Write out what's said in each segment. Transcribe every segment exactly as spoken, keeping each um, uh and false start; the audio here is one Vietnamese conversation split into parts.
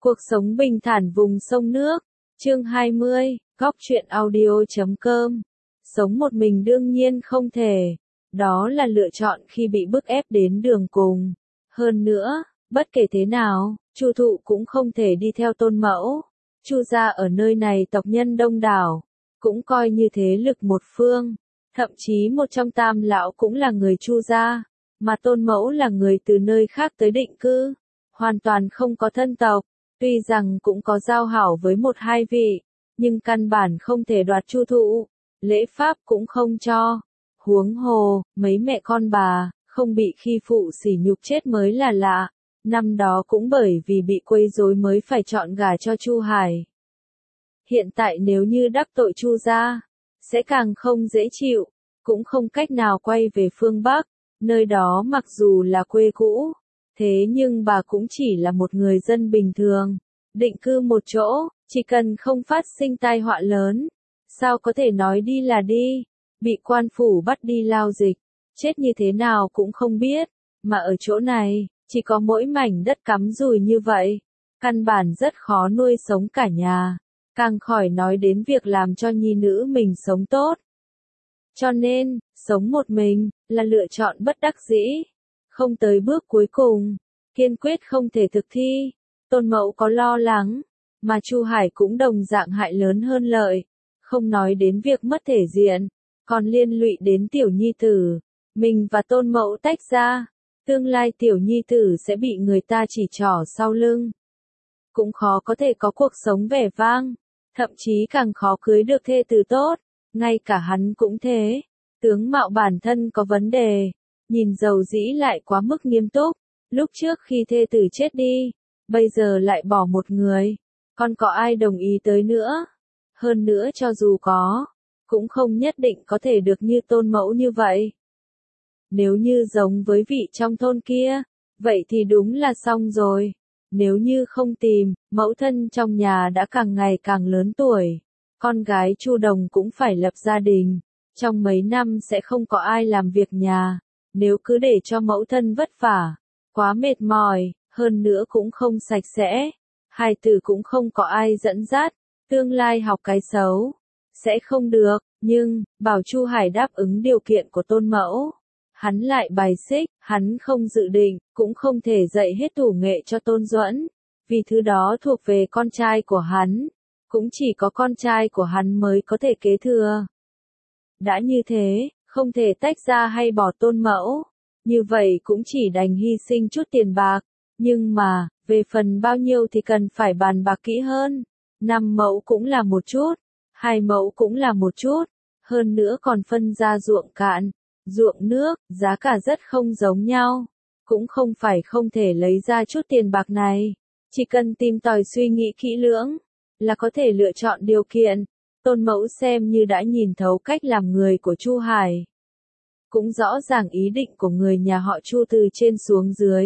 Cuộc sống bình thản vùng sông nước. Chương hai mươi, góc truyện audio chấm com. Sống một mình đương nhiên không thể. Đó là lựa chọn khi bị bức ép đến đường cùng. Hơn nữa, bất kể thế nào, Chu Thụ cũng không thể đi theo Tôn Mẫu. Chu gia ở nơi này tộc nhân đông đảo, cũng coi như thế lực một phương. Thậm chí một trong tam lão cũng là người Chu gia, mà Tôn Mẫu là người từ nơi khác tới định cư, hoàn toàn không có thân tộc. Tuy rằng cũng có giao hảo với một hai vị, nhưng căn bản không thể đoạt Chu Thụ, lễ pháp cũng không cho. Huống hồ, mấy mẹ con bà, không bị khi phụ sỉ nhục chết mới là lạ. Năm đó cũng bởi vì bị quấy rối mới phải chọn gả cho Chu Hải. Hiện tại nếu như đắc tội Chu gia, sẽ càng không dễ chịu, cũng không cách nào quay về phương Bắc, nơi đó mặc dù là quê cũ. Thế nhưng bà cũng chỉ là một người dân bình thường, định cư một chỗ, chỉ cần không phát sinh tai họa lớn, sao có thể nói đi là đi, bị quan phủ bắt đi lao dịch, chết như thế nào cũng không biết, mà ở chỗ này, chỉ có mỗi mảnh đất cắm rùi như vậy, căn bản rất khó nuôi sống cả nhà, càng khỏi nói đến việc làm cho nhi nữ mình sống tốt. Cho nên, sống một mình, là lựa chọn bất đắc dĩ. Không tới bước cuối cùng, kiên quyết không thể thực thi. Tôn Mẫu có lo lắng, mà Chu Hải cũng đồng dạng hại lớn hơn lợi, không nói đến việc mất thể diện, còn liên lụy đến tiểu nhi tử. Mình và Tôn Mẫu tách ra, tương lai tiểu nhi tử sẽ bị người ta chỉ trỏ sau lưng. Cũng khó có thể có cuộc sống vẻ vang, thậm chí càng khó cưới được thê tử tốt, ngay cả hắn cũng thế. Tướng mạo bản thân có vấn đề, nhìn dầu dĩ lại quá mức nghiêm túc, lúc trước khi thê tử chết đi, bây giờ lại bỏ một người, còn có ai đồng ý tới nữa? Hơn nữa cho dù có, cũng không nhất định có thể được như Tôn Mẫu như vậy. Nếu như giống với vị trong thôn kia, vậy thì đúng là xong rồi. Nếu như không tìm, mẫu thân trong nhà đã càng ngày càng lớn tuổi, con gái Chu Đồng cũng phải lập gia đình, trong mấy năm sẽ không có ai làm việc nhà. Nếu cứ để cho mẫu thân vất vả, quá mệt mỏi, hơn nữa cũng không sạch sẽ, hài tử cũng không có ai dẫn dắt, tương lai học cái xấu, sẽ không được. Nhưng, bảo Chu Hải đáp ứng điều kiện của Tôn Mẫu, hắn lại bài xích, hắn không dự định, cũng không thể dạy hết thủ nghệ cho Tôn Duẫn, vì thứ đó thuộc về con trai của hắn, cũng chỉ có con trai của hắn mới có thể kế thừa. Đã như thế, không thể tách ra hay bỏ Tôn Mẫu, như vậy cũng chỉ đành hy sinh chút tiền bạc, nhưng mà, về phần bao nhiêu thì cần phải bàn bạc kỹ hơn. Năm mẫu cũng là một chút, hai mẫu cũng là một chút, hơn nữa còn phân ra ruộng cạn, ruộng nước, giá cả rất không giống nhau, cũng không phải không thể lấy ra chút tiền bạc này, chỉ cần tìm tòi suy nghĩ kỹ lưỡng, là có thể lựa chọn điều kiện. Tôn Mẫu xem như đã nhìn thấu cách làm người của Chu Hải, cũng rõ ràng ý định của người nhà họ Chu từ trên xuống dưới.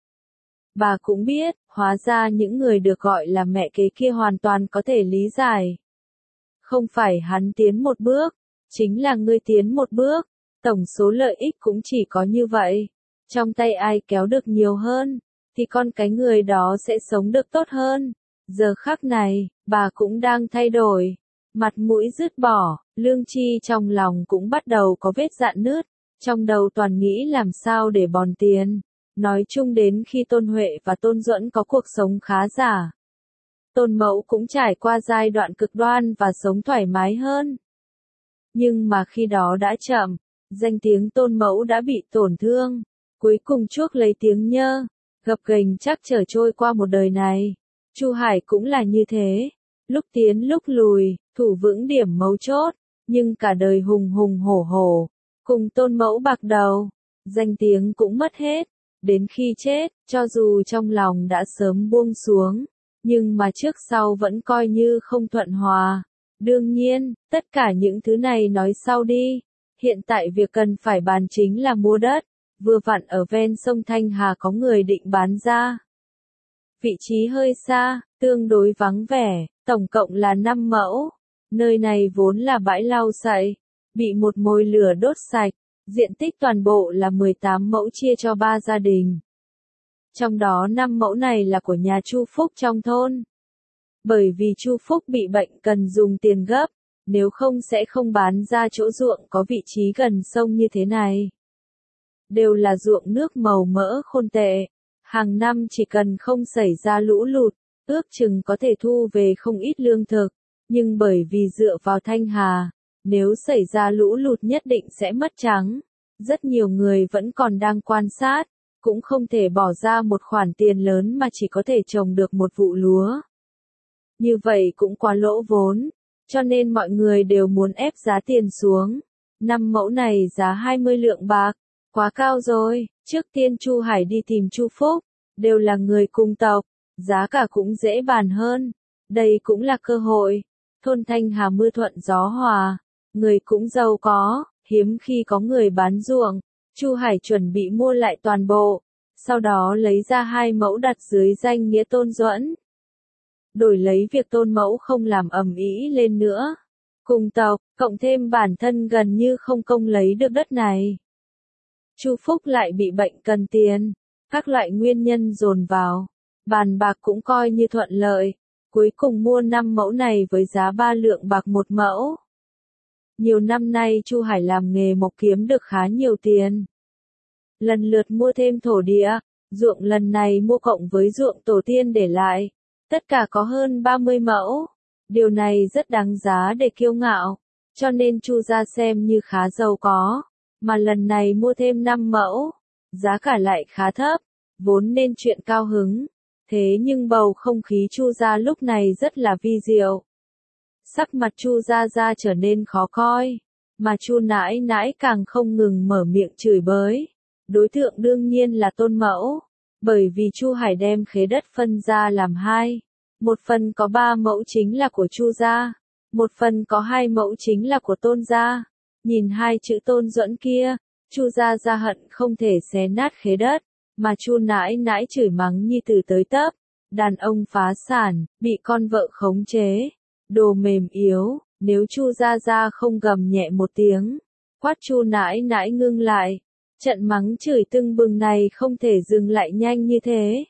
Bà cũng biết, hóa ra những người được gọi là mẹ kế kia hoàn toàn có thể lý giải. Không phải hắn tiến một bước, chính là ngươi tiến một bước, tổng số lợi ích cũng chỉ có như vậy. Trong tay ai kéo được nhiều hơn, thì con cái người đó sẽ sống được tốt hơn. Giờ khắc này, bà cũng đang thay đổi. Mặt mũi dứt bỏ, lương chi trong lòng cũng bắt đầu có vết rạn nứt, trong đầu toàn nghĩ làm sao để bòn tiền. Nói chung đến khi Tôn Huệ và Tôn Duẫn có cuộc sống khá giả, Tôn Mẫu cũng trải qua giai đoạn cực đoan và sống thoải mái hơn. Nhưng mà khi đó đã chậm, danh tiếng Tôn Mẫu đã bị tổn thương, cuối cùng chuốc lấy tiếng nhơ, gập ghềnh chắc trở trôi qua một đời này. Chu Hải cũng là như thế, lúc tiến lúc lùi, thủ vững điểm mấu chốt, nhưng cả đời hùng hùng hổ hổ, cùng Tôn Mẫu bạc đầu, danh tiếng cũng mất hết, đến khi chết, cho dù trong lòng đã sớm buông xuống, nhưng mà trước sau vẫn coi như không thuận hòa. Đương nhiên, tất cả những thứ này nói sau đi, hiện tại việc cần phải bàn chính là mua đất, vừa vặn ở ven sông Thanh Hà có người định bán ra. Vị trí hơi xa, tương đối vắng vẻ, tổng cộng là năm mẫu. Nơi này vốn là bãi lau sậy, bị một mồi lửa đốt sạch, diện tích toàn bộ là mười tám mẫu chia cho ba gia đình. Trong đó năm mẫu này là của nhà Chu Phúc trong thôn. Bởi vì Chu Phúc bị bệnh cần dùng tiền gấp, nếu không sẽ không bán ra chỗ ruộng có vị trí gần sông như thế này. Đều là ruộng nước màu mỡ khôn tệ, hàng năm chỉ cần không xảy ra lũ lụt, ước chừng có thể thu về không ít lương thực, nhưng bởi vì dựa vào Thanh Hà, nếu xảy ra lũ lụt nhất định sẽ mất trắng. Rất nhiều người vẫn còn đang quan sát, cũng không thể bỏ ra một khoản tiền lớn mà chỉ có thể trồng được một vụ lúa. Như vậy cũng quá lỗ vốn, cho nên mọi người đều muốn ép giá tiền xuống. Năm mẫu này giá hai mươi lượng bạc, quá cao rồi. Trước tiên Chu Hải đi tìm Chu Phúc, đều là người cùng tộc, giá cả cũng dễ bàn hơn. Đây cũng là cơ hội. Thôn Thanh Hà mưa thuận gió hòa, người cũng giàu có, hiếm khi có người bán ruộng. Chu Hải chuẩn bị mua lại toàn bộ, sau đó lấy ra hai mẫu đặt dưới danh nghĩa Tôn Duẫn. Đổi lấy việc Tôn mẫu không làm ầm ĩ lên nữa. Cùng tộc, cộng thêm bản thân gần như không công lấy được đất này. Chu Phúc lại bị bệnh cần tiền, các loại nguyên nhân dồn vào, bàn bạc cũng coi như thuận lợi, cuối cùng mua năm mẫu này với giá ba lượng bạc một mẫu. Nhiều năm nay Chu Hải làm nghề mộc kiếm được khá nhiều tiền. Lần lượt mua thêm thổ địa, ruộng lần này mua cộng với ruộng tổ tiên để lại, tất cả có hơn ba mươi mẫu. Điều này rất đáng giá để kiêu ngạo, cho nên Chu gia xem như khá giàu có, mà lần này mua thêm năm mẫu, giá cả lại khá thấp, vốn nên chuyện cao hứng. Thế nhưng bầu không khí Chu gia lúc này rất là vi diệu. Sắc mặt Chu gia gia trở nên khó coi, mà Chu nãi nãi càng không ngừng mở miệng chửi bới. Đối tượng đương nhiên là Tôn mẫu, bởi vì Chu Hải đem khế đất phân ra làm hai. Một phần có ba mẫu chính là của Chu gia, một phần có hai mẫu chính là của Tôn gia. Nhìn hai chữ Tôn Duẫn kia, Chu gia gia hận không thể xé nát khế đất, mà Chu nãi nãi chửi mắng nhi tử tới tấp, đàn ông phá sản, bị con vợ khống chế, đồ mềm yếu. Nếu Chu gia gia không gầm nhẹ một tiếng, quát Chu nãi nãi ngưng lại, trận mắng chửi tưng bừng này không thể dừng lại nhanh như thế.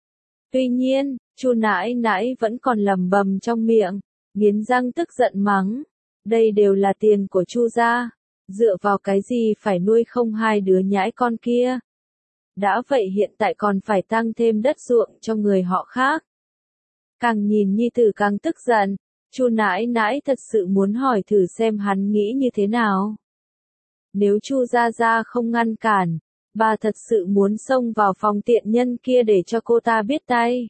Tuy nhiên, Chu nãi nãi vẫn còn lẩm bẩm trong miệng, nghiến răng tức giận mắng, đây đều là tiền của Chu gia, dựa vào cái gì phải nuôi không hai đứa nhãi con kia. Đã vậy hiện tại còn phải tăng thêm đất ruộng cho người họ khác. Càng nhìn nhi tử càng tức giận, Chu nãi nãi thật sự muốn hỏi thử xem hắn nghĩ như thế nào. Nếu Chu gia gia không ngăn cản, bà thật sự muốn xông vào phòng tiện nhân kia để cho cô ta biết tay.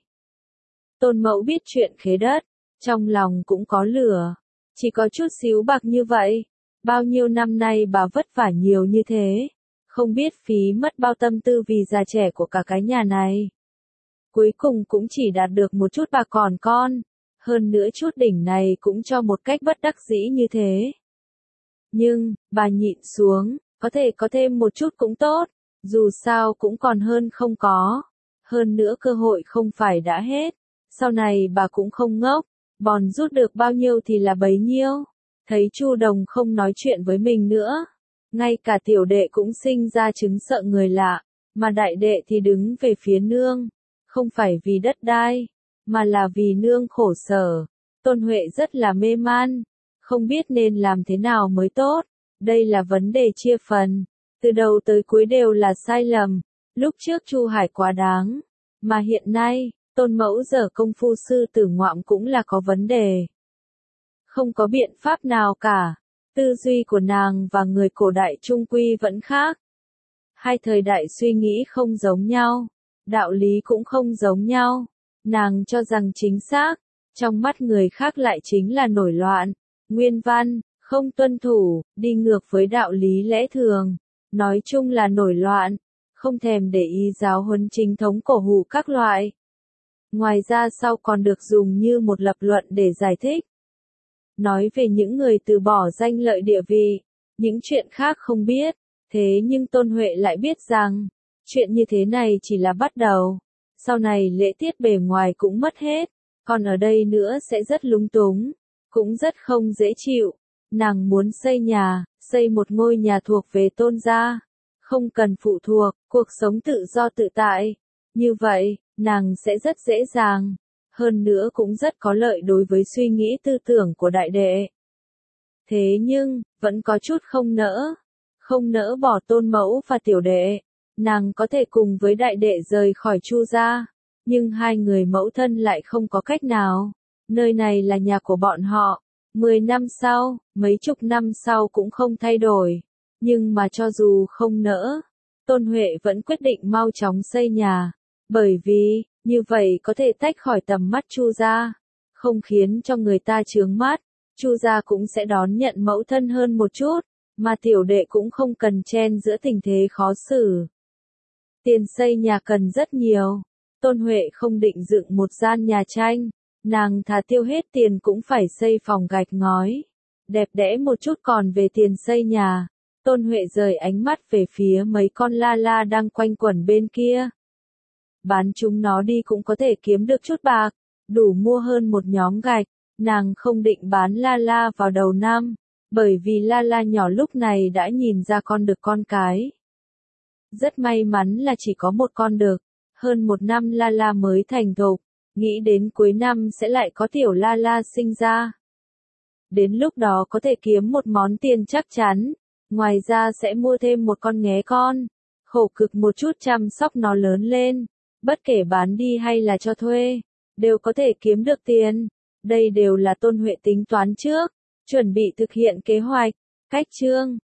Tôn mẫu biết chuyện khế đất, trong lòng cũng có lửa, chỉ có chút xíu bạc như vậy, bao nhiêu năm nay bà vất vả nhiều như thế, không biết phí mất bao tâm tư vì già trẻ của cả cái nhà này. Cuối cùng cũng chỉ đạt được một chút bạc còn con, hơn nữa chút đỉnh này cũng cho một cách bất đắc dĩ như thế. Nhưng, bà nhịn xuống, có thể có thêm một chút cũng tốt, dù sao cũng còn hơn không có. Hơn nữa cơ hội không phải đã hết, sau này bà cũng không ngốc, bòn rút được bao nhiêu thì là bấy nhiêu. Thấy Chu Đồng không nói chuyện với mình nữa, ngay cả tiểu đệ cũng sinh ra chứng sợ người lạ, mà đại đệ thì đứng về phía nương, không phải vì đất đai, mà là vì nương khổ sở. Tôn Huệ rất là mê man, không biết nên làm thế nào mới tốt. Đây là vấn đề chia phần, từ đầu tới cuối đều là sai lầm. Lúc trước Chu Hải quá đáng, mà hiện nay, Tôn mẫu dở công phu sư tử ngoạm cũng là có vấn đề. Không có biện pháp nào cả, tư duy của nàng và người cổ đại trung quy vẫn khác. Hai thời đại suy nghĩ không giống nhau, đạo lý cũng không giống nhau. Nàng cho rằng chính xác, trong mắt người khác lại chính là nổi loạn, nguyên văn, không tuân thủ, đi ngược với đạo lý lẽ thường. Nói chung là nổi loạn, không thèm để ý giáo huấn chính thống cổ hủ các loại. Ngoài ra sau còn được dùng như một lập luận để giải thích. Nói về những người từ bỏ danh lợi địa vị, những chuyện khác không biết, thế nhưng Tôn Huệ lại biết rằng, chuyện như thế này chỉ là bắt đầu, sau này lễ tiết bề ngoài cũng mất hết, còn ở đây nữa sẽ rất lúng túng, cũng rất không dễ chịu. Nàng muốn xây nhà, xây một ngôi nhà thuộc về Tôn gia, không cần phụ thuộc, cuộc sống tự do tự tại. Như vậy, nàng sẽ rất dễ dàng, hơn nữa cũng rất có lợi đối với suy nghĩ tư tưởng của đại đệ. Thế nhưng, vẫn có chút không nỡ, không nỡ bỏ tôn mẫu và tiểu đệ, nàng có thể cùng với đại đệ rời khỏi Chu gia, nhưng hai người mẫu thân lại không có cách nào, nơi này là nhà của bọn họ, mười năm sau, mấy chục năm sau cũng không thay đổi, nhưng mà cho dù không nỡ, Tôn Huệ vẫn quyết định mau chóng xây nhà, bởi vì, như vậy có thể tách khỏi tầm mắt Chu gia, không khiến cho người ta chướng mắt, Chu gia cũng sẽ đón nhận mẫu thân hơn một chút, mà tiểu đệ cũng không cần chen giữa tình thế khó xử. Tiền xây nhà cần rất nhiều, Tôn Huệ không định dựng một gian nhà tranh, nàng thà tiêu hết tiền cũng phải xây phòng gạch ngói, đẹp đẽ một chút. Còn về tiền xây nhà, Tôn Huệ rời ánh mắt về phía mấy con la la đang quanh quẩn bên kia. Bán chúng nó đi cũng có thể kiếm được chút bạc, đủ mua hơn một nhóm gạch, nàng không định bán la la vào đầu năm, bởi vì la la nhỏ lúc này đã nhìn ra con đực con cái. Rất may mắn là chỉ có một con đực, hơn một năm la la mới thành thục, nghĩ đến cuối năm sẽ lại có tiểu la la sinh ra. Đến lúc đó có thể kiếm một món tiền chắc chắn, ngoài ra sẽ mua thêm một con nghé con, khổ cực một chút chăm sóc nó lớn lên, bất kể bán đi hay là cho thuê, đều có thể kiếm được tiền. Đây đều là Tôn Huệ tính toán trước, chuẩn bị thực hiện kế hoạch. Cách chương